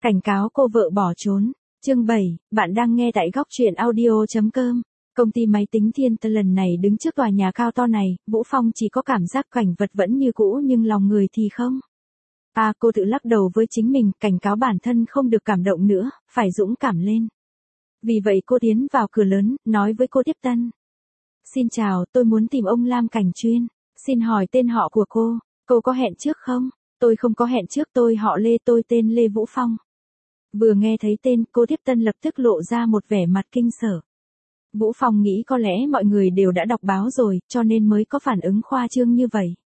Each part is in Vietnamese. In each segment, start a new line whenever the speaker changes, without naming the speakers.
Cảnh cáo cô vợ bỏ trốn. Chương 7, bạn đang nghe tại góc truyện audio.com. Công ty máy tính Thiên Tân lần này đứng trước tòa nhà cao to này, Vũ Phong chỉ có cảm giác cảnh vật vẫn như cũ nhưng lòng người thì không. Cô tự lắc đầu với chính mình, cảnh cáo bản thân không được cảm động nữa, phải dũng cảm lên. Vì vậy cô tiến vào cửa lớn, nói với cô tiếp tân. Xin chào, tôi muốn tìm ông Lam Cảnh Chuyên. Xin hỏi tên họ của cô có hẹn trước không? Tôi không có hẹn trước, tôi họ Lê, tôi tên Lê Vũ Phong. Vừa nghe thấy tên, cô tiếp tân lập tức lộ ra một vẻ mặt kinh sợ. Vũ Phong nghĩ có lẽ mọi người đều đã đọc báo rồi, cho nên mới có phản ứng khoa trương như vậy.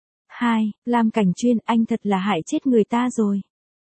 Lam Cảnh Chuyên, anh thật là hại chết người ta rồi.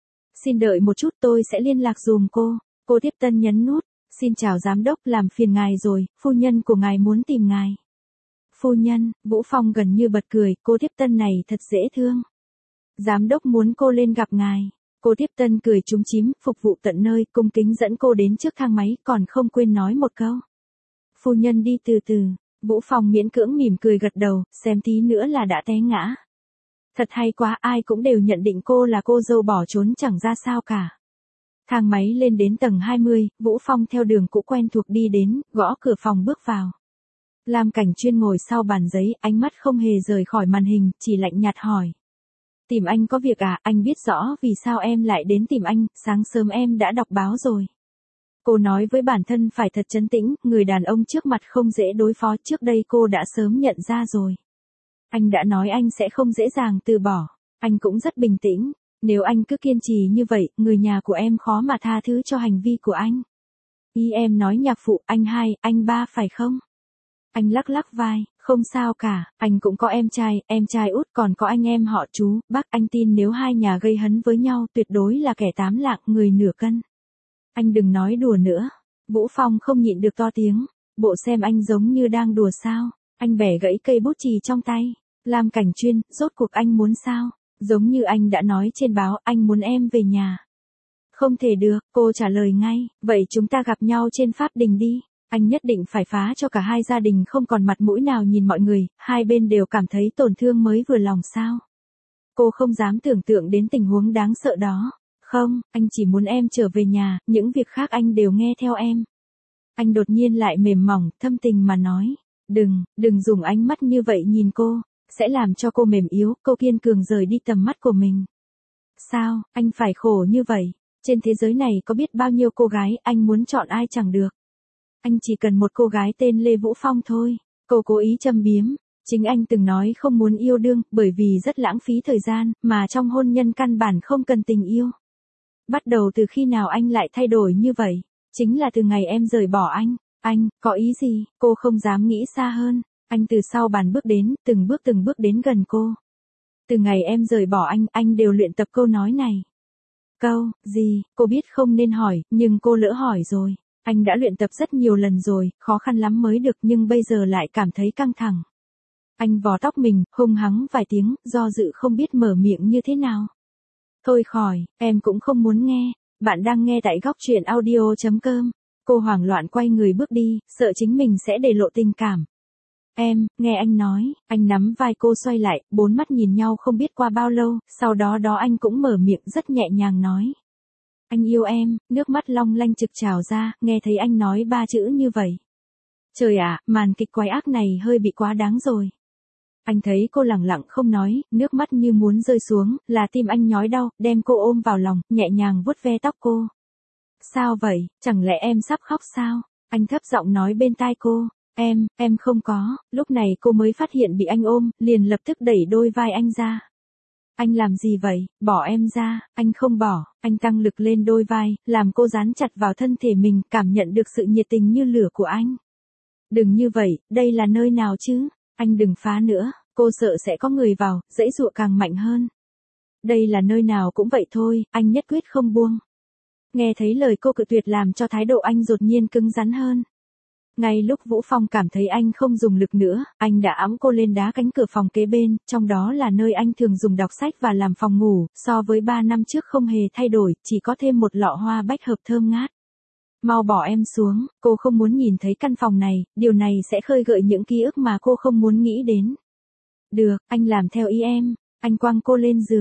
Xin đợi một chút, tôi sẽ liên lạc dùm cô. Cô tiếp tân nhấn nút. Xin chào giám đốc, làm phiền ngài rồi, phu nhân của ngài muốn tìm ngài. Phu nhân, Vũ Phong gần như bật cười, cô tiếp tân này thật dễ thương. Giám đốc muốn cô lên gặp ngài. Cô tiếp tân cười chúm chím, phục vụ tận nơi, cung kính dẫn cô đến trước thang máy, còn không quên nói một câu. Phu nhân đi từ từ. Vũ Phong miễn cưỡng mỉm cười gật đầu, xem tí nữa là đã té ngã. Thật hay quá, ai cũng đều nhận định cô là cô dâu bỏ trốn chẳng ra sao cả. Thang máy lên đến tầng 20, Vũ Phong theo đường cũ quen thuộc đi đến, gõ cửa phòng bước vào. Lam Cảnh Chuyên ngồi sau bàn giấy, ánh mắt không hề rời khỏi màn hình, chỉ lạnh nhạt hỏi. Tìm anh có việc à, anh biết rõ vì sao em lại đến tìm anh, sáng sớm em đã đọc báo rồi. Cô nói với bản thân phải thật trấn tĩnh, người đàn ông trước mặt không dễ đối phó, trước đây cô đã sớm nhận ra rồi. Anh đã nói anh sẽ không dễ dàng từ bỏ, anh cũng rất bình tĩnh. Nếu anh cứ kiên trì như vậy, người nhà của em khó mà tha thứ cho hành vi của anh. Ý em nói nhạc phụ, anh 2, anh 3 phải không? Anh lắc lắc vai, không sao cả, anh cũng có em trai út, còn có anh em họ chú, bác. Anh tin nếu hai nhà gây hấn với nhau tuyệt đối là kẻ 8 lạng người nửa cân. Anh đừng nói đùa nữa. Vũ Phong không nhịn được to tiếng, bộ xem anh giống như đang đùa sao. Anh bẻ gãy cây bút chì trong tay. Lam Cảnh Chuyên, rốt cuộc anh muốn sao? Giống như anh đã nói trên báo, anh muốn em về nhà. Không thể được, cô trả lời ngay, vậy chúng ta gặp nhau trên pháp đình đi. Anh nhất định phải phá cho cả hai gia đình không còn mặt mũi nào nhìn mọi người, hai bên đều cảm thấy tổn thương mới vừa lòng sao. Cô không dám tưởng tượng đến tình huống đáng sợ đó. Không, anh chỉ muốn em trở về nhà, những việc khác anh đều nghe theo em. Anh đột nhiên lại mềm mỏng, thâm tình mà nói. Đừng dùng ánh mắt như vậy nhìn cô. Sẽ làm cho cô mềm yếu, cô kiên cường rời đi tầm mắt của mình. Sao, anh phải khổ như vậy? Trên thế giới này có biết bao nhiêu cô gái, anh muốn chọn ai chẳng được. Anh chỉ cần một cô gái tên Lê Vũ Phong thôi. Cô cố ý châm biếm. Chính anh từng nói không muốn yêu đương, bởi vì rất lãng phí thời gian, mà trong hôn nhân căn bản không cần tình yêu. Bắt đầu từ khi nào anh lại thay đổi như vậy? Chính là từ ngày em rời bỏ anh. Anh, có ý gì? Cô không dám nghĩ xa hơn. Anh từ sau bàn bước đến, từng bước đến gần cô. Từ ngày em rời bỏ anh đều luyện tập câu nói này. Câu, gì, cô biết không nên hỏi, nhưng cô lỡ hỏi rồi. Anh đã luyện tập rất nhiều lần rồi, khó khăn lắm mới được nhưng bây giờ lại cảm thấy căng thẳng. Anh vò tóc mình, hung hắng vài tiếng, do dự không biết mở miệng như thế nào. Thôi khỏi, em cũng không muốn nghe. Bạn đang nghe tại góc truyện audio.com. Cô hoảng loạn quay người bước đi, sợ chính mình sẽ để lộ tình cảm. Em, nghe anh nói, anh nắm vai cô xoay lại, bốn mắt nhìn nhau không biết qua bao lâu, sau đó anh cũng mở miệng rất nhẹ nhàng nói. Anh yêu em, nước mắt long lanh trực trào ra, nghe thấy anh nói 3 chữ như vậy. Trời ạ, màn kịch quái ác này hơi bị quá đáng rồi. Anh thấy cô lẳng lặng không nói, nước mắt như muốn rơi xuống, là tim anh nhói đau, đem cô ôm vào lòng, nhẹ nhàng vuốt ve tóc cô. Sao vậy, chẳng lẽ em sắp khóc sao? Anh thấp giọng nói bên tai cô. Em không có. Lúc này cô mới phát hiện bị anh ôm, liền lập tức đẩy đôi vai anh ra. Anh làm gì vậy, bỏ em ra. Anh không bỏ. Anh tăng lực lên đôi vai, làm cô dán chặt vào thân thể mình, cảm nhận được sự nhiệt tình như lửa của anh. Đừng như vậy, đây là nơi nào chứ? Anh đừng phá nữa, cô sợ sẽ có người vào, giãy giụa càng mạnh hơn. Đây là nơi nào cũng vậy thôi, anh nhất quyết không buông. Nghe thấy lời cô cự tuyệt làm cho thái độ anh đột nhiên cứng rắn hơn. Ngay lúc Vũ Phong cảm thấy anh không dùng lực nữa, anh đã ẵm cô lên đá cánh cửa phòng kế bên, trong đó là nơi anh thường dùng đọc sách và làm phòng ngủ, so với 3 năm trước không hề thay đổi, chỉ có thêm một lọ hoa bách hợp thơm ngát. Mau bỏ em xuống, cô không muốn nhìn thấy căn phòng này, điều này sẽ khơi gợi những ký ức mà cô không muốn nghĩ đến. Được, anh làm theo ý em. Anh quăng cô lên giường.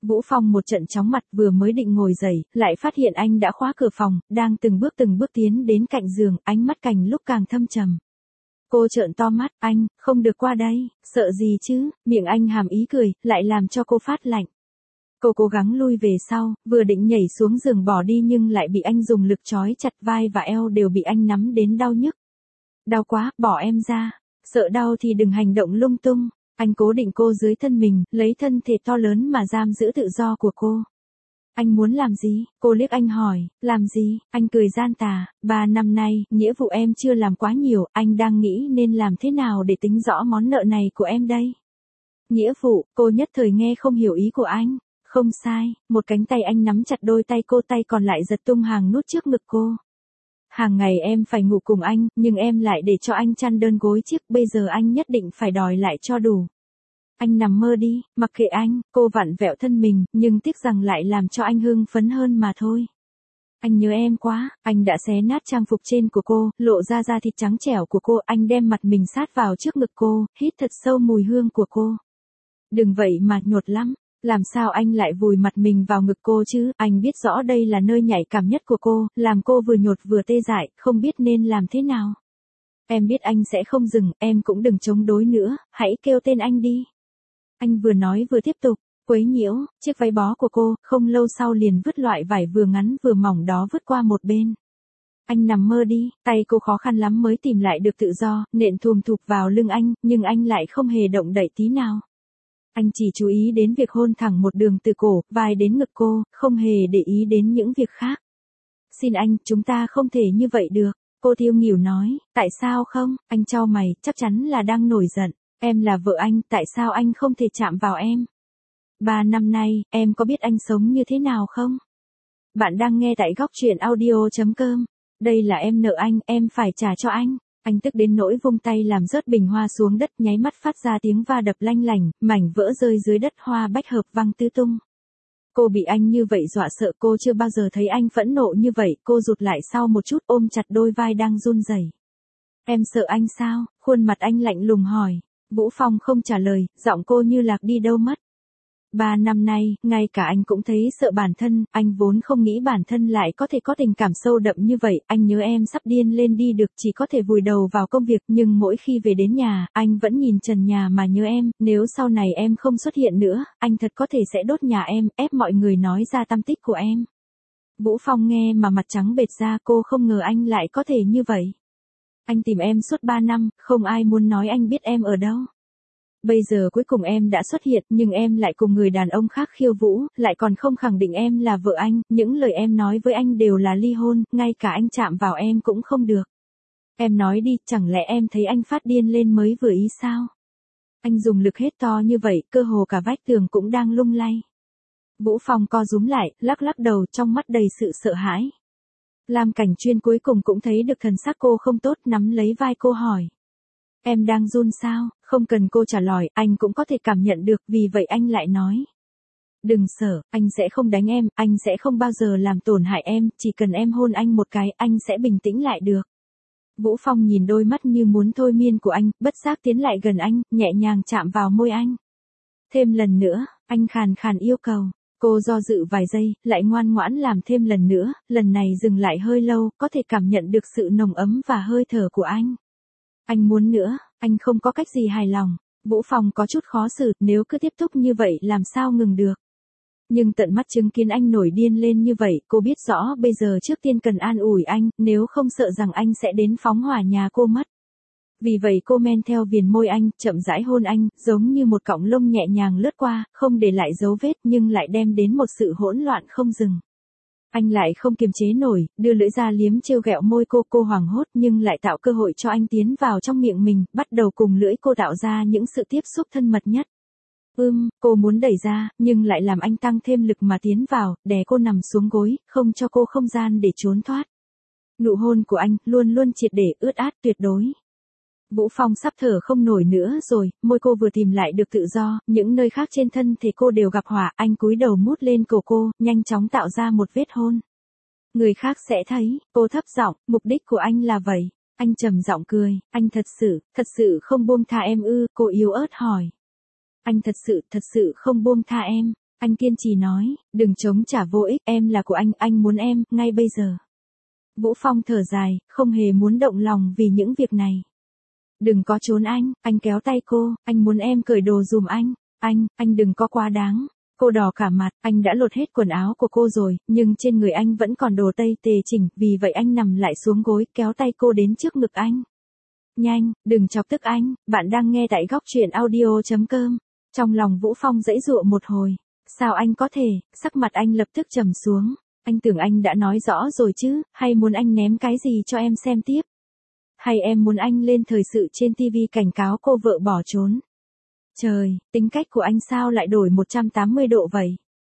Vũ Phong một trận chóng mặt vừa mới định ngồi dậy, lại phát hiện anh đã khóa cửa phòng, đang từng bước tiến đến cạnh giường, ánh mắt càng lúc càng thâm trầm. Cô trợn to mắt, anh, không được qua đây, sợ gì chứ, miệng anh hàm ý cười, lại làm cho cô phát lạnh. Cô cố gắng lui về sau, vừa định nhảy xuống giường bỏ đi nhưng lại bị anh dùng lực trói chặt, vai và eo đều bị anh nắm đến đau nhức. Đau quá, bỏ em ra, sợ đau thì đừng hành động lung tung. Anh cố định cô dưới thân mình, lấy thân thể to lớn mà giam giữ tự do của cô. Anh muốn làm gì? Cô liếc anh hỏi, làm gì? Anh cười gian tà, 3 năm nay, nghĩa vụ em chưa làm quá nhiều, anh đang nghĩ nên làm thế nào để tính rõ món nợ này của em đây? Nghĩa vụ, cô nhất thời nghe không hiểu ý của anh. Không sai, một cánh tay anh nắm chặt đôi tay cô, tay còn lại giật tung hàng nút trước ngực cô. Hàng ngày em phải ngủ cùng anh, nhưng em lại để cho anh chăn đơn gối chiếc, bây giờ anh nhất định phải đòi lại cho đủ. Anh nằm mơ đi, mặc kệ anh, cô vặn vẹo thân mình, nhưng tiếc rằng lại làm cho anh hưng phấn hơn mà thôi. Anh nhớ em quá, anh đã xé nát trang phục trên của cô, lộ ra da thịt trắng trẻo của cô, anh đem mặt mình sát vào trước ngực cô, hít thật sâu mùi hương của cô. Đừng vậy mà nhột lắm. Làm sao anh lại vùi mặt mình vào ngực cô chứ, anh biết rõ đây là nơi nhạy cảm nhất của cô, làm cô vừa nhột vừa tê dại, không biết nên làm thế nào. Em biết anh sẽ không dừng, em cũng đừng chống đối nữa, hãy kêu tên anh đi. Anh vừa nói vừa tiếp tục, quấy nhiễu, chiếc váy bó của cô, không lâu sau liền vứt loại vải vừa ngắn vừa mỏng đó vứt qua một bên. Anh nằm mơ đi, tay cô khó khăn lắm mới tìm lại được tự do, nện thùm thụp vào lưng anh, nhưng anh lại không hề động đậy tí nào. Anh chỉ chú ý đến việc hôn thẳng một đường từ cổ, vai đến ngực cô, không hề để ý đến những việc khác. Xin anh, chúng ta không thể như vậy được. Cô thiêu nghỉu nói, tại sao không? Anh chau mày, chắc chắn là đang nổi giận. Em là vợ anh, tại sao anh không thể chạm vào em? 3 năm nay, em có biết anh sống như thế nào không? Bạn đang nghe tại góc truyện audio.com. Đây là em nợ anh, em phải trả cho anh. Anh tức đến nỗi vung tay làm rớt bình hoa xuống đất, nháy mắt phát ra tiếng va đập lanh lảnh, mảnh vỡ rơi dưới đất, hoa bách hợp văng tứ tung. Cô bị anh như vậy dọa sợ, cô chưa bao giờ thấy anh phẫn nộ như vậy, cô rụt lại sau một chút ôm chặt đôi vai đang run rẩy. Em sợ anh sao? Khuôn mặt anh lạnh lùng hỏi. Vũ Phong không trả lời, giọng cô như lạc đi đâu mất. 3 năm nay, ngay cả anh cũng thấy sợ bản thân, anh vốn không nghĩ bản thân lại có thể có tình cảm sâu đậm như vậy, anh nhớ em sắp điên lên đi được, chỉ có thể vùi đầu vào công việc, nhưng mỗi khi về đến nhà, anh vẫn nhìn trần nhà mà nhớ em, nếu sau này em không xuất hiện nữa, anh thật có thể sẽ đốt nhà em, ép mọi người nói ra tăm tích của em. Vũ Phong nghe mà mặt trắng bệch ra, cô không ngờ anh lại có thể như vậy. Anh tìm em suốt 3 năm, không ai muốn nói anh biết em ở đâu. Bây giờ cuối cùng em đã xuất hiện, nhưng em lại cùng người đàn ông khác khiêu vũ, lại còn không khẳng định em là vợ anh, những lời em nói với anh đều là ly hôn, ngay cả anh chạm vào em cũng không được. Em nói đi, chẳng lẽ em thấy anh phát điên lên mới vừa ý sao? Anh dùng lực hết to như vậy, cơ hồ cả vách tường cũng đang lung lay. Vũ Phong co rúm lại, lắc lắc đầu, trong mắt đầy sự sợ hãi. Lam Cảnh Chuyên cuối cùng cũng thấy được thần sắc cô không tốt, nắm lấy vai cô hỏi. Em đang run sao? Không cần cô trả lời, anh cũng có thể cảm nhận được, vì vậy anh lại nói. Đừng sợ, anh sẽ không đánh em, anh sẽ không bao giờ làm tổn hại em, chỉ cần em hôn anh một cái, anh sẽ bình tĩnh lại được. Vũ Phong nhìn đôi mắt như muốn thôi miên của anh, bất giác tiến lại gần anh, nhẹ nhàng chạm vào môi anh. Thêm lần nữa, anh khàn khàn yêu cầu. Cô do dự vài giây, lại ngoan ngoãn làm thêm lần nữa, lần này dừng lại hơi lâu, có thể cảm nhận được sự nồng ấm và hơi thở của anh. Anh muốn nữa, anh không có cách gì hài lòng. Vũ Phong có chút khó xử, nếu cứ tiếp tục như vậy làm sao ngừng được. Nhưng tận mắt chứng kiến anh nổi điên lên như vậy, cô biết rõ bây giờ trước tiên cần an ủi anh, nếu không sợ rằng anh sẽ đến phóng hỏa nhà cô mất. Vì vậy cô men theo viền môi anh, chậm rãi hôn anh, giống như một cọng lông nhẹ nhàng lướt qua, không để lại dấu vết nhưng lại đem đến một sự hỗn loạn không dừng. Anh lại không kiềm chế nổi, đưa lưỡi ra liếm trêu ghẹo môi cô hoảng hốt nhưng lại tạo cơ hội cho anh tiến vào trong miệng mình, bắt đầu cùng lưỡi cô tạo ra những sự tiếp xúc thân mật nhất. Cô muốn đẩy ra, nhưng lại làm anh tăng thêm lực mà tiến vào, đè cô nằm xuống gối, không cho cô không gian để trốn thoát. Nụ hôn của anh, luôn luôn triệt để, ướt át, tuyệt đối. Vũ Phong sắp thở không nổi nữa rồi, môi cô vừa tìm lại được tự do, những nơi khác trên thân thể cô đều gặp hỏa, anh cúi đầu mút lên cổ cô, nhanh chóng tạo ra một vết hôn. Người khác sẽ thấy, cô thấp giọng, mục đích của anh là vậy. Anh trầm giọng cười, anh thật sự không buông tha em ư? Cô yếu ớt hỏi. Anh thật sự không buông tha em. Anh kiên trì nói, đừng chống trả vô ích, em là của anh muốn em, ngay bây giờ. Vũ Phong thở dài, không hề muốn động lòng vì những việc này. Đừng có trốn anh kéo tay cô, anh muốn em cởi đồ dùm anh đừng có quá đáng. Cô đỏ cả mặt, anh đã lột hết quần áo của cô rồi, nhưng trên người anh vẫn còn đồ tây tề chỉnh, vì vậy anh nằm lại xuống gối, kéo tay cô đến trước ngực anh. Nhanh, đừng chọc tức anh, bạn đang nghe tại góc truyện audio.com. Trong lòng Vũ Phong giãy giụa một hồi. Sao anh có thể, sắc mặt anh lập tức trầm xuống. Anh tưởng anh đã nói rõ rồi chứ, hay muốn anh ném cái gì cho em xem tiếp? Hay em muốn anh lên thời sự trên TV cảnh cáo cô vợ bỏ trốn? Trời, tính cách của anh sao lại đổi 180 độ vậy?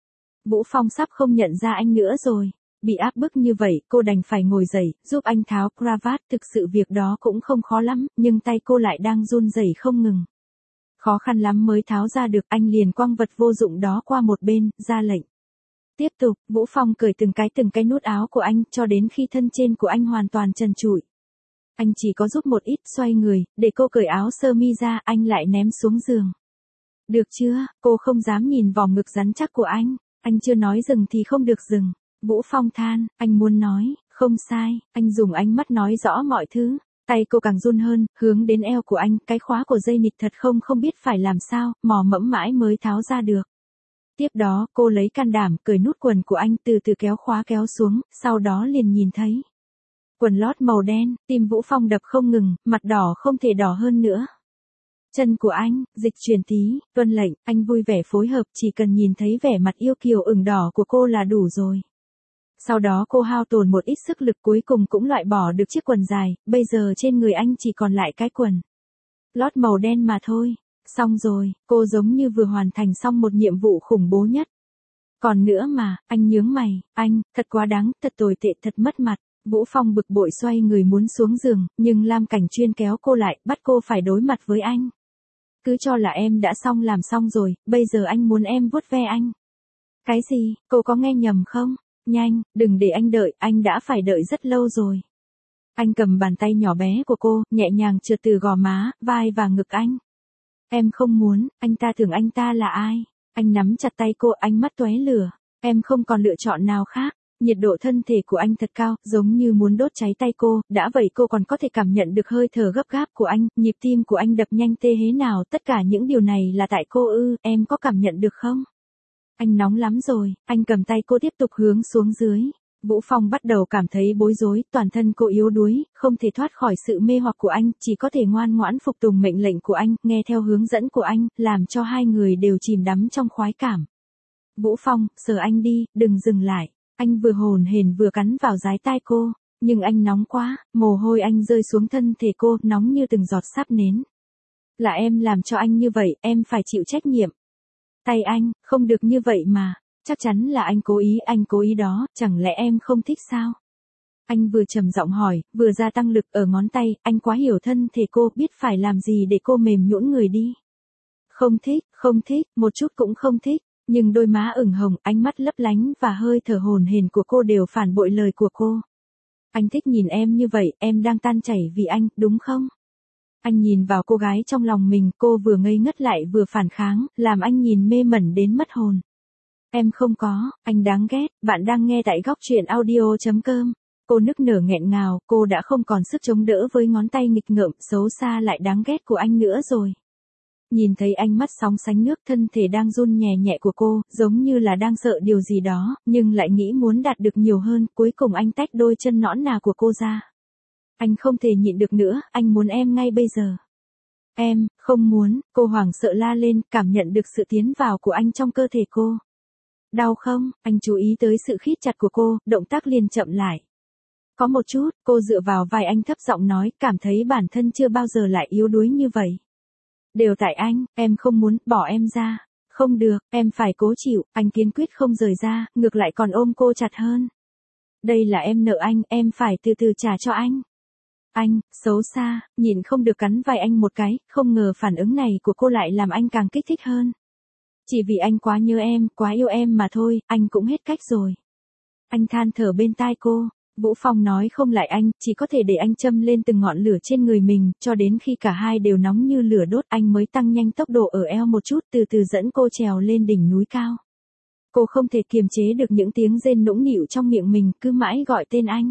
Vũ Phong sắp không nhận ra anh nữa rồi. Bị áp bức như vậy, cô đành phải ngồi dậy, giúp anh tháo cravat. Thực sự việc đó cũng không khó lắm, nhưng tay cô lại đang run rẩy không ngừng. Khó khăn lắm mới tháo ra được, anh liền quăng vật vô dụng đó qua một bên, ra lệnh. Tiếp tục, Vũ Phong cởi từng cái nút áo của anh, cho đến khi thân trên của anh hoàn toàn trần trụi. Anh chỉ có giúp một ít, xoay người, để cô cởi áo sơ mi ra, anh lại ném xuống giường. Được chưa, cô không dám nhìn vòng ngực rắn chắc của anh chưa nói dừng thì không được dừng. Vũ Phong than, anh muốn nói, không sai, anh dùng ánh mắt nói rõ mọi thứ. Tay cô càng run hơn, hướng đến eo của anh, cái khóa của dây nịt thật không biết phải làm sao, mò mẫm mãi mới tháo ra được. Tiếp đó, cô lấy can đảm, cởi nút quần của anh, từ từ kéo khóa kéo xuống, sau đó liền nhìn thấy. Quần lót màu đen, tim Vũ Phong đập không ngừng, mặt đỏ không thể đỏ hơn nữa. Chân của anh, dịch chuyển tí, tuân lệnh, anh vui vẻ phối hợp, chỉ cần nhìn thấy vẻ mặt yêu kiều ửng đỏ của cô là đủ rồi. Sau đó cô hao tổn một ít sức lực cuối cùng cũng loại bỏ được chiếc quần dài, bây giờ trên người anh chỉ còn lại cái quần lót màu đen mà thôi. Xong rồi, cô giống như vừa hoàn thành xong một nhiệm vụ khủng bố nhất. Còn nữa mà, anh nhướng mày, anh, thật quá đáng, thật tồi tệ, thật mất mặt. Vũ Phong bực bội xoay người muốn xuống giường, nhưng Lam Cảnh Chuyên kéo cô lại, bắt cô phải đối mặt với anh. Cứ cho là em đã làm xong rồi, bây giờ anh muốn em vuốt ve anh. Cái gì, cô có nghe nhầm không? Nhanh, đừng để anh đợi, anh đã phải đợi rất lâu rồi. Anh cầm bàn tay nhỏ bé của cô, nhẹ nhàng trượt từ gò má, vai và ngực anh. Em không muốn, anh ta tưởng anh ta là ai? Anh nắm chặt tay cô, ánh mắt tóe lửa. Em không còn lựa chọn nào khác. Nhiệt độ thân thể của anh thật cao, giống như muốn đốt cháy tay cô, đã vậy cô còn có thể cảm nhận được hơi thở gấp gáp của anh, nhịp tim của anh đập nhanh tê hế nào, tất cả những điều này là tại cô ư, em có cảm nhận được không? Anh nóng lắm rồi, anh cầm tay cô tiếp tục hướng xuống dưới. Vũ Phong bắt đầu cảm thấy bối rối, toàn thân cô yếu đuối, không thể thoát khỏi sự mê hoặc của anh, chỉ có thể ngoan ngoãn phục tùng mệnh lệnh của anh, nghe theo hướng dẫn của anh, làm cho hai người đều chìm đắm trong khoái cảm. Vũ Phong, sờ anh đi, đừng dừng lại. Anh vừa hồn hển vừa cắn vào dái tai cô, nhưng anh nóng quá, mồ hôi anh rơi xuống thân thể cô, nóng như từng giọt sáp nến. Là em làm cho anh như vậy, em phải chịu trách nhiệm. Tay anh, không được như vậy mà, chắc chắn là anh cố ý đó, chẳng lẽ em không thích sao? Anh vừa trầm giọng hỏi, vừa gia tăng lực ở ngón tay, anh quá hiểu thân thể cô, biết phải làm gì để cô mềm nhũn người đi. Không thích, một chút cũng không thích. Nhưng đôi má ửng hồng, ánh mắt lấp lánh và hơi thở hổn hển của cô đều phản bội lời của cô. Anh thích nhìn em như vậy, em đang tan chảy vì anh, đúng không? Anh nhìn vào cô gái trong lòng mình, cô vừa ngây ngất lại vừa phản kháng, làm anh nhìn mê mẩn đến mất hồn. Em không có, anh đáng ghét, bạn đang nghe tại góc truyện audio.com. Cô nức nở nghẹn ngào, cô đã không còn sức chống đỡ với ngón tay nghịch ngợm, xấu xa lại đáng ghét của anh nữa rồi. Nhìn thấy ánh mắt sóng sánh nước, thân thể đang run nhẹ nhẹ của cô, giống như là đang sợ điều gì đó, nhưng lại nghĩ muốn đạt được nhiều hơn, cuối cùng anh tách đôi chân nõn nà của cô ra. Anh không thể nhịn được nữa, anh muốn em ngay bây giờ. Em, không muốn, cô hoảng sợ la lên, cảm nhận được sự tiến vào của anh trong cơ thể cô. Đau không? Anh chú ý tới sự khít chặt của cô, động tác liền chậm lại. Có một chút, cô dựa vào vai anh thấp giọng nói, cảm thấy bản thân chưa bao giờ lại yếu đuối như vậy. Đều tại anh, em không muốn, bỏ em ra. Không được, em phải cố chịu, anh kiên quyết không rời ra, ngược lại còn ôm cô chặt hơn. Đây là em nợ anh, em phải từ từ trả cho anh. Anh, xấu xa, nhìn không được cắn vai anh một cái, không ngờ phản ứng này của cô lại làm anh càng kích thích hơn. Chỉ vì anh quá nhớ em, quá yêu em mà thôi, anh cũng hết cách rồi. Anh than thở bên tai cô. Vũ Phong nói không lại anh, chỉ có thể để anh châm lên từng ngọn lửa trên người mình, cho đến khi cả hai đều nóng như lửa đốt anh mới tăng nhanh tốc độ ở eo một chút, từ từ dẫn cô trèo lên đỉnh núi cao. Cô không thể kiềm chế được những tiếng rên nũng nịu trong miệng mình, cứ mãi gọi tên anh.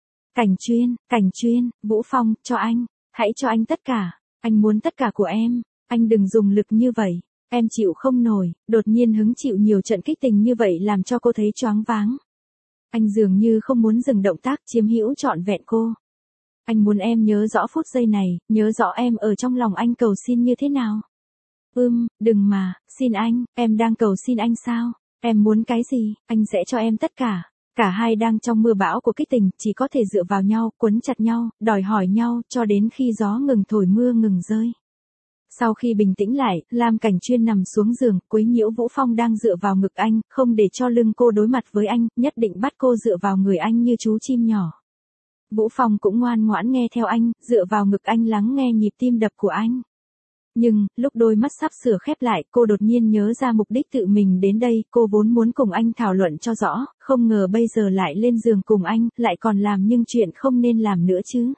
Cảnh Chuyên, Vũ Phong, cho anh. Hãy cho anh tất cả. Anh muốn tất cả của em. Anh đừng dùng lực như vậy. Em chịu không nổi. Đột nhiên hứng chịu nhiều trận kích tình như vậy làm cho cô thấy choáng váng. Anh dường như không muốn dừng động tác chiếm hữu trọn vẹn cô. Anh muốn em nhớ rõ phút giây này, nhớ rõ em ở trong lòng anh cầu xin như thế nào. Đừng mà, xin anh, em đang cầu xin anh sao? Em muốn cái gì, anh sẽ cho em tất cả. Cả hai đang trong mưa bão của kích tình, chỉ có thể dựa vào nhau, quấn chặt nhau, đòi hỏi nhau, cho đến khi gió ngừng thổi mưa ngừng rơi. Sau khi bình tĩnh lại, Lam Cảnh Chuyên nằm xuống giường, quấy nhiễu Vũ Phong đang dựa vào ngực anh, không để cho lưng cô đối mặt với anh, nhất định bắt cô dựa vào người anh như chú chim nhỏ. Vũ Phong cũng ngoan ngoãn nghe theo anh, dựa vào ngực anh lắng nghe nhịp tim đập của anh. Nhưng, lúc đôi mắt sắp sửa khép lại, cô đột nhiên nhớ ra mục đích tự mình đến đây, cô vốn muốn cùng anh thảo luận cho rõ, không ngờ bây giờ lại lên giường cùng anh, lại còn làm những chuyện không nên làm nữa chứ.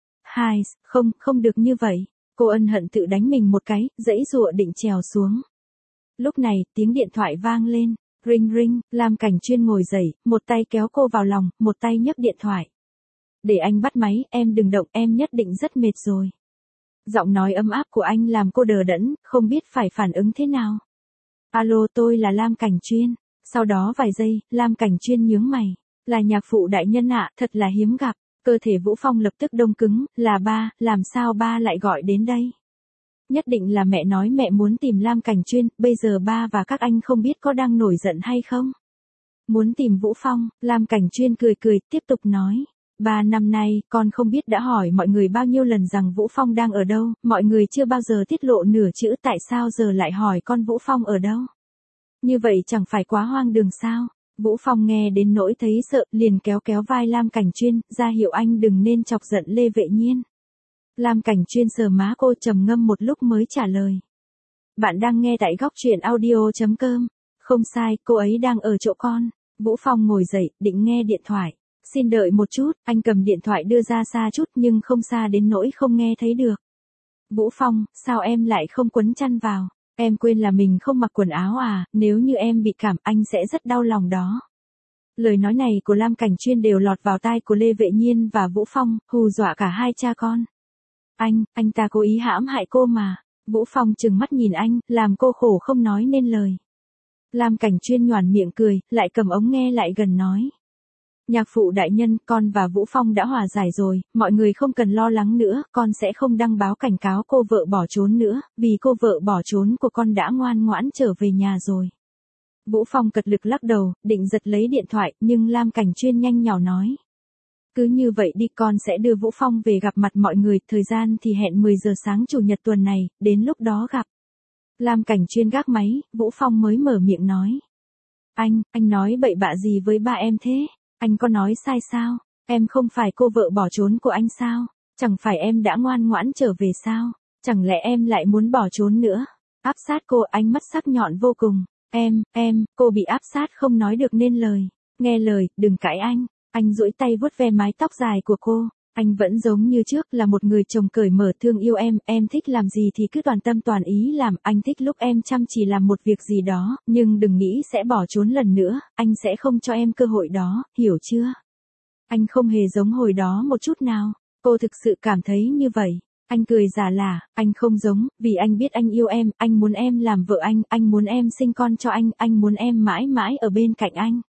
Không được như vậy. Cô ân hận tự đánh mình một cái, giãy giụa định trèo xuống. Lúc này, tiếng điện thoại vang lên, ring, Lam Cảnh Chuyên ngồi dậy, một tay kéo cô vào lòng, một tay nhấc điện thoại. Để anh bắt máy, em đừng động, em nhất định rất mệt rồi. Giọng nói ấm áp của anh làm cô đờ đẫn, không biết phải phản ứng thế nào. Alo, tôi là Lam Cảnh Chuyên. Sau đó vài giây, Lam Cảnh Chuyên nhướng mày. Là nhạc phụ đại nhân ạ, thật là hiếm gặp. Cơ thể Vũ Phong lập tức đông cứng, là ba, làm sao ba lại gọi đến đây? Nhất định là mẹ nói mẹ muốn tìm Lam Cảnh Chuyên, bây giờ ba và các anh không biết có đang nổi giận hay không? Muốn tìm Vũ Phong, Lam Cảnh Chuyên cười, tiếp tục nói. 3 năm nay, con không biết đã hỏi mọi người bao nhiêu lần rằng Vũ Phong đang ở đâu, mọi người chưa bao giờ tiết lộ nửa chữ, tại sao giờ lại hỏi con Vũ Phong ở đâu? Như vậy chẳng phải quá hoang đường sao? Vũ Phong nghe đến nỗi thấy sợ, liền kéo vai Lam Cảnh Chuyên, ra hiệu anh đừng nên chọc giận Lê Vệ Nhiên. Lam Cảnh Chuyên sờ má cô, trầm ngâm một lúc mới trả lời. Bạn đang nghe tại góc truyện audio.com. Không sai, cô ấy đang ở chỗ con. Vũ Phong ngồi dậy, định nghe điện thoại. Xin đợi một chút, anh cầm điện thoại đưa ra xa chút nhưng không xa đến nỗi không nghe thấy được. Vũ Phong, sao em lại không quấn chăn vào? Em quên là mình không mặc quần áo à, nếu như em bị cảm anh sẽ rất đau lòng đó. Lời nói này của Lam Cảnh Chuyên đều lọt vào tai của Lê Vệ Nhiên và Vũ Phong, hù dọa cả hai cha con. Anh ta cố ý hãm hại cô mà. Vũ Phong trừng mắt nhìn anh, làm cô khổ không nói nên lời. Lam Cảnh Chuyên nhoẻn miệng cười, lại cầm ống nghe lại gần nói. Nhạc phụ đại nhân, con và Vũ Phong đã hòa giải rồi, mọi người không cần lo lắng nữa, con sẽ không đăng báo cảnh cáo cô vợ bỏ trốn nữa, vì cô vợ bỏ trốn của con đã ngoan ngoãn trở về nhà rồi. Vũ Phong cật lực lắc đầu, định giật lấy điện thoại, nhưng Lam Cảnh Chuyên nhanh nhỏ nói. Cứ như vậy đi, con sẽ đưa Vũ Phong về gặp mặt mọi người, thời gian thì hẹn 10 giờ sáng chủ nhật tuần này, đến lúc đó gặp. Lam Cảnh Chuyên gác máy, Vũ Phong mới mở miệng nói. Anh nói bậy bạ gì với ba em thế? Anh có nói sai sao? Em không phải cô vợ bỏ trốn của anh sao? Chẳng phải em đã ngoan ngoãn trở về sao? Chẳng lẽ em lại muốn bỏ trốn nữa? Áp sát cô, ánh mắt sắc nhọn vô cùng. Cô bị áp sát không nói được nên lời. Nghe lời, đừng cãi anh. Anh duỗi tay vuốt ve mái tóc dài của cô. Anh vẫn giống như trước là một người chồng cởi mở thương yêu em thích làm gì thì cứ toàn tâm toàn ý làm, anh thích lúc em chăm chỉ làm một việc gì đó, nhưng đừng nghĩ sẽ bỏ trốn lần nữa, anh sẽ không cho em cơ hội đó, hiểu chưa? Anh không hề giống hồi đó một chút nào, cô thực sự cảm thấy như vậy. Anh cười giả lả, anh không giống, vì anh biết anh yêu em, anh muốn em làm vợ anh muốn em sinh con cho anh muốn em mãi mãi ở bên cạnh anh.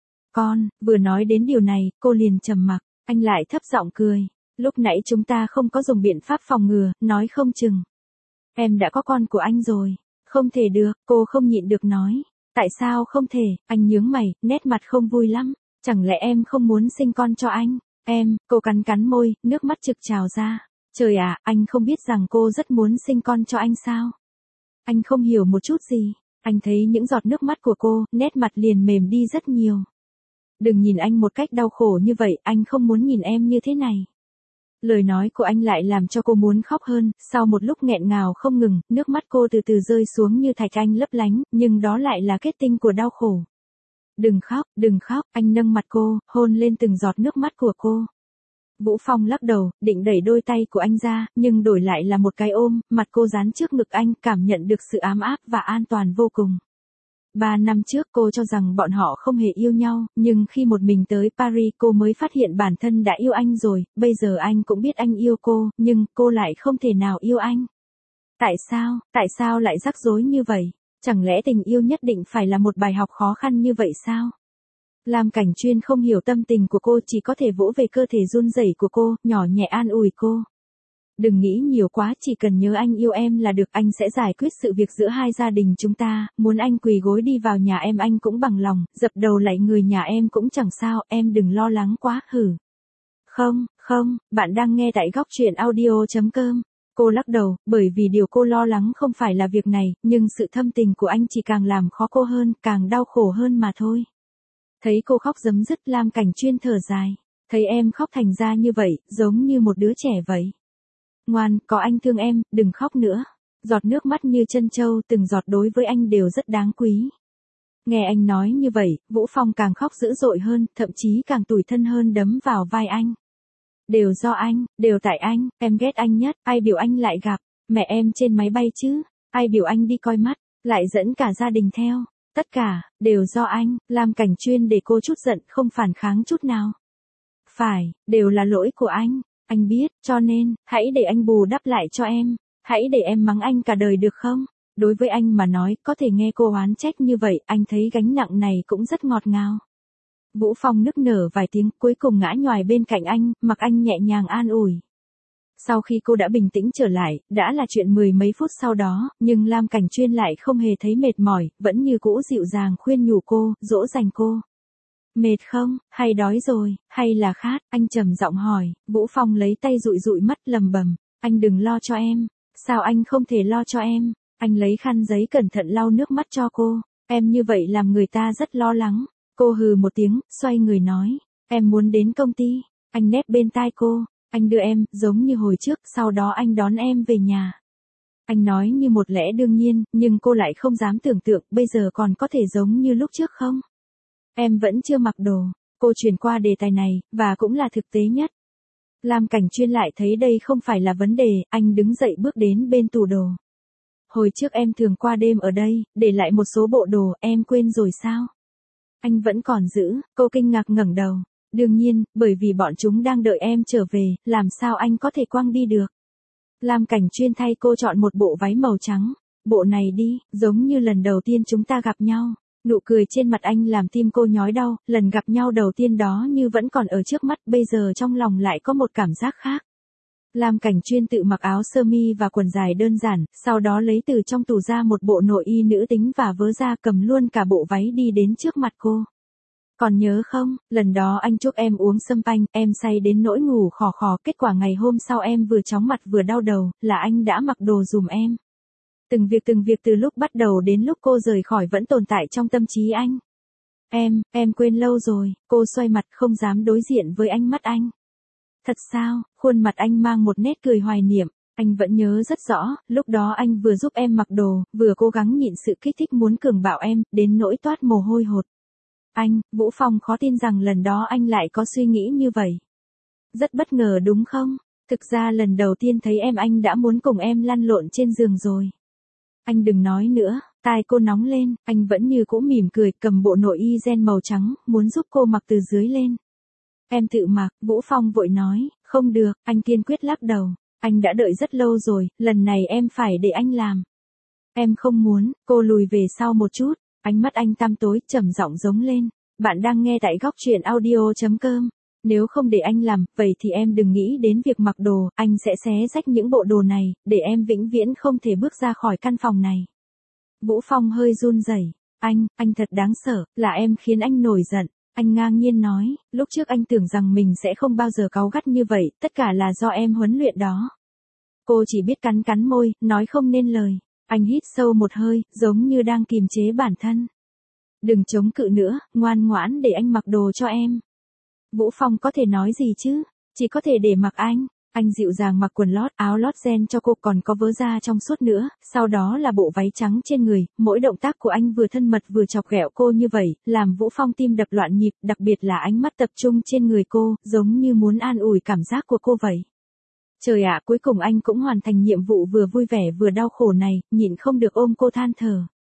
Vừa nói đến điều này, cô liền trầm mặc. Anh lại thấp giọng cười. Lúc nãy chúng ta không có dùng biện pháp phòng ngừa, nói không chừng. Em đã có con của anh rồi. Không thể được, cô không nhịn được nói. Tại sao không thể, anh nhướng mày, nét mặt không vui lắm. Chẳng lẽ em không muốn sinh con cho anh? Cô cắn môi, nước mắt trực trào ra. Trời ạ, anh không biết rằng cô rất muốn sinh con cho anh sao? Anh không hiểu một chút gì. Anh thấy những giọt nước mắt của cô, nét mặt liền mềm đi rất nhiều. Đừng nhìn anh một cách đau khổ như vậy, anh không muốn nhìn em như thế này. Lời nói của anh lại làm cho cô muốn khóc hơn, sau một lúc nghẹn ngào không ngừng, nước mắt cô từ từ rơi xuống như thạch anh lấp lánh, nhưng đó lại là kết tinh của đau khổ. Đừng khóc, anh nâng mặt cô, hôn lên từng giọt nước mắt của cô. Vũ Phong lắc đầu, định đẩy đôi tay của anh ra, nhưng đổi lại là một cái ôm, mặt cô dán trước ngực anh, cảm nhận được sự ấm áp và an toàn vô cùng. 3 năm trước cô cho rằng bọn họ không hề yêu nhau, nhưng khi một mình tới Paris cô mới phát hiện bản thân đã yêu anh rồi, bây giờ anh cũng biết anh yêu cô, nhưng cô lại không thể nào yêu anh. Tại sao lại rắc rối như vậy? Chẳng lẽ tình yêu nhất định phải là một bài học khó khăn như vậy sao? Lam Cảnh Chuyên không hiểu tâm tình của cô, chỉ có thể vỗ về cơ thể run rẩy của cô, nhỏ nhẹ an ủi cô. Đừng nghĩ nhiều quá, chỉ cần nhớ anh yêu em là được, anh sẽ giải quyết sự việc giữa hai gia đình chúng ta, muốn anh quỳ gối đi vào nhà em anh cũng bằng lòng, dập đầu lạy người nhà em cũng chẳng sao, em đừng lo lắng quá, hử. Không, bạn đang nghe tại góc truyện audio.com. Cô lắc đầu, bởi vì điều cô lo lắng không phải là việc này, nhưng sự thâm tình của anh chỉ càng làm khó cô hơn, càng đau khổ hơn mà thôi. Thấy cô khóc rấm rứt, Lam Cảnh Chuyên thở dài. Thấy em khóc thành ra như vậy, giống như một đứa trẻ vậy. Ngoan, có anh thương em, đừng khóc nữa. Giọt nước mắt như trân châu, từng giọt đối với anh đều rất đáng quý. Nghe anh nói như vậy, Vũ Phong càng khóc dữ dội hơn, thậm chí càng tủi thân hơn, đấm vào vai anh. Đều do anh, đều tại anh, em ghét anh nhất, ai biểu anh lại gặp, mẹ em trên máy bay chứ, ai biểu anh đi coi mắt, lại dẫn cả gia đình theo, tất cả, đều do anh, Lam Cảnh Chuyên để cô chút giận, không phản kháng chút nào. Phải, đều là lỗi của anh biết, cho nên, hãy để anh bù đắp lại cho em, hãy để em mắng anh cả đời được không? Đối với anh mà nói, có thể nghe cô oán trách như vậy, anh thấy gánh nặng này cũng rất ngọt ngào. Vũ Phong nức nở vài tiếng, cuối cùng ngã nhoài bên cạnh anh, mặc anh nhẹ nhàng an ủi. Sau khi cô đã bình tĩnh trở lại, đã là chuyện mười mấy phút sau đó, nhưng Lam Cảnh Chuyên lại không hề thấy mệt mỏi, vẫn như cũ dịu dàng khuyên nhủ cô, dỗ dành cô. Mệt không, hay đói rồi, hay là khát, anh trầm giọng hỏi. Vũ Phong lấy tay dụi dụi mắt lầm bầm, anh đừng lo cho em. Sao anh không thể lo cho em? Anh lấy khăn giấy cẩn thận lau nước mắt cho cô. Em như vậy làm người ta rất lo lắng. Cô hừ một tiếng, xoay người nói, em muốn đến công ty. Anh nép bên tai cô, anh đưa em, giống như hồi trước, sau đó anh đón em về nhà. Anh nói như một lẽ đương nhiên, nhưng cô lại không dám tưởng tượng, bây giờ còn có thể giống như lúc trước không? Em vẫn chưa mặc đồ. Cô chuyển qua đề tài này, và cũng là thực tế nhất. Lam Cảnh Chuyên lại thấy đây không phải là vấn đề, anh đứng dậy bước đến bên tủ đồ. Hồi trước em thường qua đêm ở đây, để lại một số bộ đồ, em quên rồi sao? Anh vẫn còn giữ, cô kinh ngạc ngẩng đầu. Đương nhiên, bởi vì bọn chúng đang đợi em trở về, làm sao anh có thể quăng đi được? Lam Cảnh Chuyên thay cô chọn một bộ váy màu trắng. Bộ này đi, giống như lần đầu tiên chúng ta gặp nhau. Nụ cười trên mặt anh làm tim cô nhói đau, lần gặp nhau đầu tiên đó như vẫn còn ở trước mắt, bây giờ trong lòng lại có một cảm giác khác. Lam Cảnh Chuyên tự mặc áo sơ mi và quần dài đơn giản, sau đó lấy từ trong tủ ra một bộ nội y nữ tính và vớ ra cầm luôn cả bộ váy đi đến trước mặt cô. Còn nhớ không, lần đó anh chúc em uống sâm panh, em say đến nỗi ngủ khò khò, kết quả ngày hôm sau em vừa chóng mặt vừa đau đầu, là anh đã mặc đồ dùm em. Từng việc từ lúc bắt đầu đến lúc cô rời khỏi vẫn tồn tại trong tâm trí anh. Em quên lâu rồi, cô xoay mặt không dám đối diện với ánh mắt anh. Thật sao, khuôn mặt anh mang một nét cười hoài niệm, anh vẫn nhớ rất rõ, lúc đó anh vừa giúp em mặc đồ, vừa cố gắng nhịn sự kích thích muốn cường bạo em, đến nỗi toát mồ hôi hột. Vũ Phong khó tin rằng lần đó anh lại có suy nghĩ như vậy. Rất bất ngờ đúng không? Thực ra lần đầu tiên thấy em anh đã muốn cùng em lăn lộn trên giường rồi. Anh đừng nói nữa, tai cô nóng lên, anh vẫn như cũ mỉm cười, cầm bộ nội y ren màu trắng, muốn giúp cô mặc từ dưới lên. Em tự mặc, Vũ Phong vội nói, không được, anh kiên quyết lắc đầu. Anh đã đợi rất lâu rồi, lần này em phải để anh làm. Em không muốn, cô lùi về sau một chút, ánh mắt anh tăm tối, trầm giọng giống lên. Bạn đang nghe tại góc truyện audio.com. Nếu không để anh làm, vậy thì em đừng nghĩ đến việc mặc đồ, anh sẽ xé rách những bộ đồ này, để em vĩnh viễn không thể bước ra khỏi căn phòng này. Vũ Phong hơi run rẩy. Anh thật đáng sợ, là em khiến anh nổi giận. Anh ngang nhiên nói, lúc trước anh tưởng rằng mình sẽ không bao giờ cáu gắt như vậy, tất cả là do em huấn luyện đó. Cô chỉ biết cắn môi, nói không nên lời. Anh hít sâu một hơi, giống như đang kìm chế bản thân. Đừng chống cự nữa, ngoan ngoãn để anh mặc đồ cho em. Vũ Phong có thể nói gì chứ, chỉ có thể để mặc anh. Anh dịu dàng mặc quần lót, áo lót ren cho cô, còn có vớ da trong suốt nữa, sau đó là bộ váy trắng trên người, mỗi động tác của anh vừa thân mật vừa chọc ghẹo cô như vậy, làm Vũ Phong tim đập loạn nhịp, đặc biệt là ánh mắt tập trung trên người cô, giống như muốn an ủi cảm giác của cô vậy. Trời ạ, cuối cùng anh cũng hoàn thành nhiệm vụ vừa vui vẻ vừa đau khổ này, nhịn không được ôm cô than thở.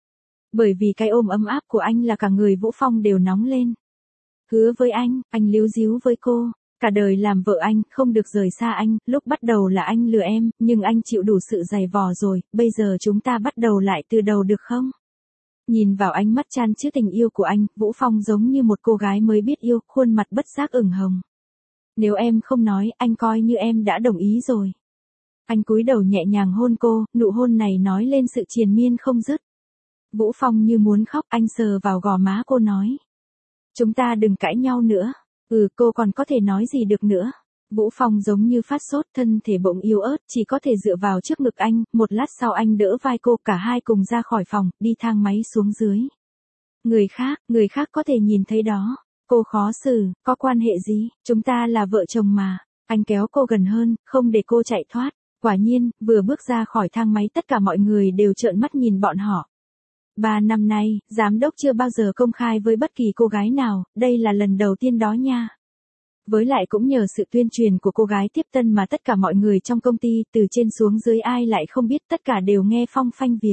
Bởi vì cái ôm ấm áp của anh là cả người Vũ Phong đều nóng lên. Hứa với anh líu díu với cô. Cả đời làm vợ anh, không được rời xa anh, lúc bắt đầu là anh lừa em, nhưng anh chịu đủ sự dày vò rồi, bây giờ chúng ta bắt đầu lại từ đầu được không? Nhìn vào ánh mắt chan chứa tình yêu của anh, Vũ Phong giống như một cô gái mới biết yêu, khuôn mặt bất giác ửng hồng. Nếu em không nói, anh coi như em đã đồng ý rồi. Anh cúi đầu nhẹ nhàng hôn cô, nụ hôn này nói lên sự triền miên không dứt. Vũ Phong như muốn khóc, anh sờ vào gò má cô nói. Chúng ta đừng cãi nhau nữa. Cô còn có thể nói gì được nữa. Vũ Phong giống như phát sốt, thân thể bỗng yếu ớt, chỉ có thể dựa vào trước ngực anh, một lát sau anh đỡ vai cô, cả hai cùng ra khỏi phòng, đi thang máy xuống dưới. Người khác có thể nhìn thấy đó. Cô khó xử, có quan hệ gì, chúng ta là vợ chồng mà. Anh kéo cô gần hơn, không để cô chạy thoát. Quả nhiên, vừa bước ra khỏi thang máy tất cả mọi người đều trợn mắt nhìn bọn họ. 3 năm nay, giám đốc chưa bao giờ công khai với bất kỳ cô gái nào, đây là lần đầu tiên đó nha. Với lại cũng nhờ sự tuyên truyền của cô gái tiếp tân mà tất cả mọi người trong công ty, từ trên xuống dưới ai lại không biết, tất cả đều nghe phong phanh việc.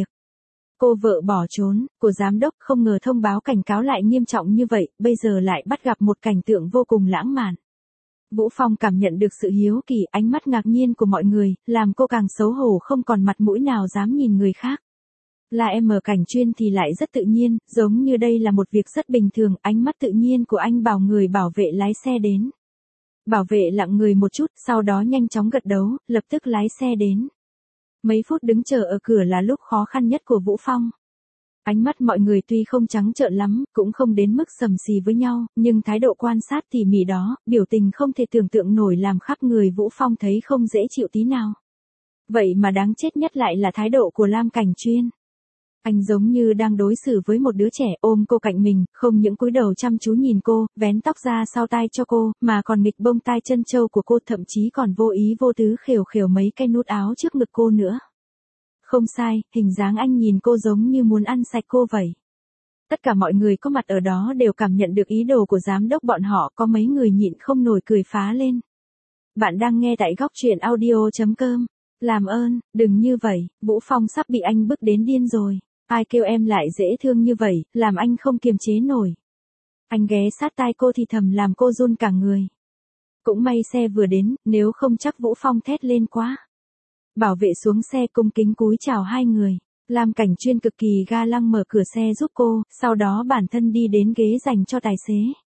Cô vợ bỏ trốn, của giám đốc, không ngờ thông báo cảnh cáo lại nghiêm trọng như vậy, bây giờ lại bắt gặp một cảnh tượng vô cùng lãng mạn. Vũ Phong cảm nhận được sự hiếu kỳ, ánh mắt ngạc nhiên của mọi người, làm cô càng xấu hổ không còn mặt mũi nào dám nhìn người khác. Là em ở cảnh chuyên thì lại rất tự nhiên, giống như đây là một việc rất bình thường, ánh mắt tự nhiên của anh bảo người bảo vệ lái xe đến. Bảo vệ lặng người một chút, sau đó nhanh chóng gật đầu, lập tức lái xe đến. Mấy phút đứng chờ ở cửa là lúc khó khăn nhất của Vũ Phong. Ánh mắt mọi người tuy không trắng trợn lắm, cũng không đến mức sầm xì với nhau, nhưng thái độ quan sát tỉ mỉ đó, biểu tình không thể tưởng tượng nổi làm khắp người Vũ Phong thấy không dễ chịu tí nào. Vậy mà đáng chết nhất lại là thái độ của Lam Cảnh Chuyên. Anh giống như đang đối xử với một đứa trẻ, ôm cô cạnh mình, không những cúi đầu chăm chú nhìn cô, vén tóc ra sau tai cho cô, mà còn nghịch bông tai chân châu của cô, thậm chí còn vô ý vô tứ khều khều mấy cái nút áo trước ngực cô nữa. Không sai, hình dáng anh nhìn cô giống như muốn ăn sạch cô vậy. Tất cả mọi người có mặt ở đó đều cảm nhận được ý đồ của giám đốc bọn họ, có mấy người nhịn không nổi cười phá lên. Bạn đang nghe tại góc truyện audio.com. Làm ơn, đừng như vậy, Vũ Phong sắp bị anh bức đến điên rồi. Ai kêu em lại dễ thương như vậy, làm anh không kiềm chế nổi. Anh ghé sát tai cô thì thầm làm cô run cả người. Cũng may xe vừa đến, nếu không chắc Vũ Phong thét lên quá. Bảo vệ xuống xe cung kính cúi chào hai người. Lam Cảnh Chuyên cực kỳ ga lăng mở cửa xe giúp cô, sau đó bản thân đi đến ghế dành cho tài xế.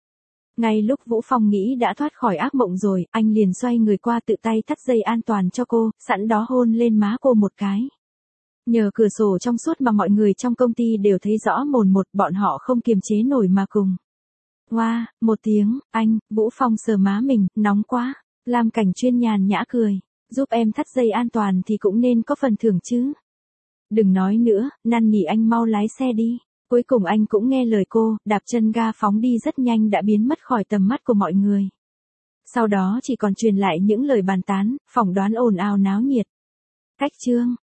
Ngay lúc Vũ Phong nghĩ đã thoát khỏi ác mộng rồi, anh liền xoay người qua tự tay thắt dây an toàn cho cô, sẵn đó hôn lên má cô một cái. Nhờ cửa sổ trong suốt mà mọi người trong công ty đều thấy rõ mồn một, bọn họ không kiềm chế nổi mà cùng. Wow, một tiếng, anh, Vũ Phong sờ má mình, nóng quá. Lam Cảnh Chuyên nhàn nhã cười, giúp em thắt dây an toàn thì cũng nên có phần thưởng chứ. Đừng nói nữa, năn nỉ anh mau lái xe đi. Cuối cùng anh cũng nghe lời cô, đạp chân ga phóng đi rất nhanh đã biến mất khỏi tầm mắt của mọi người. Sau đó chỉ còn truyền lại những lời bàn tán, phỏng đoán ồn ào náo nhiệt. Cách chương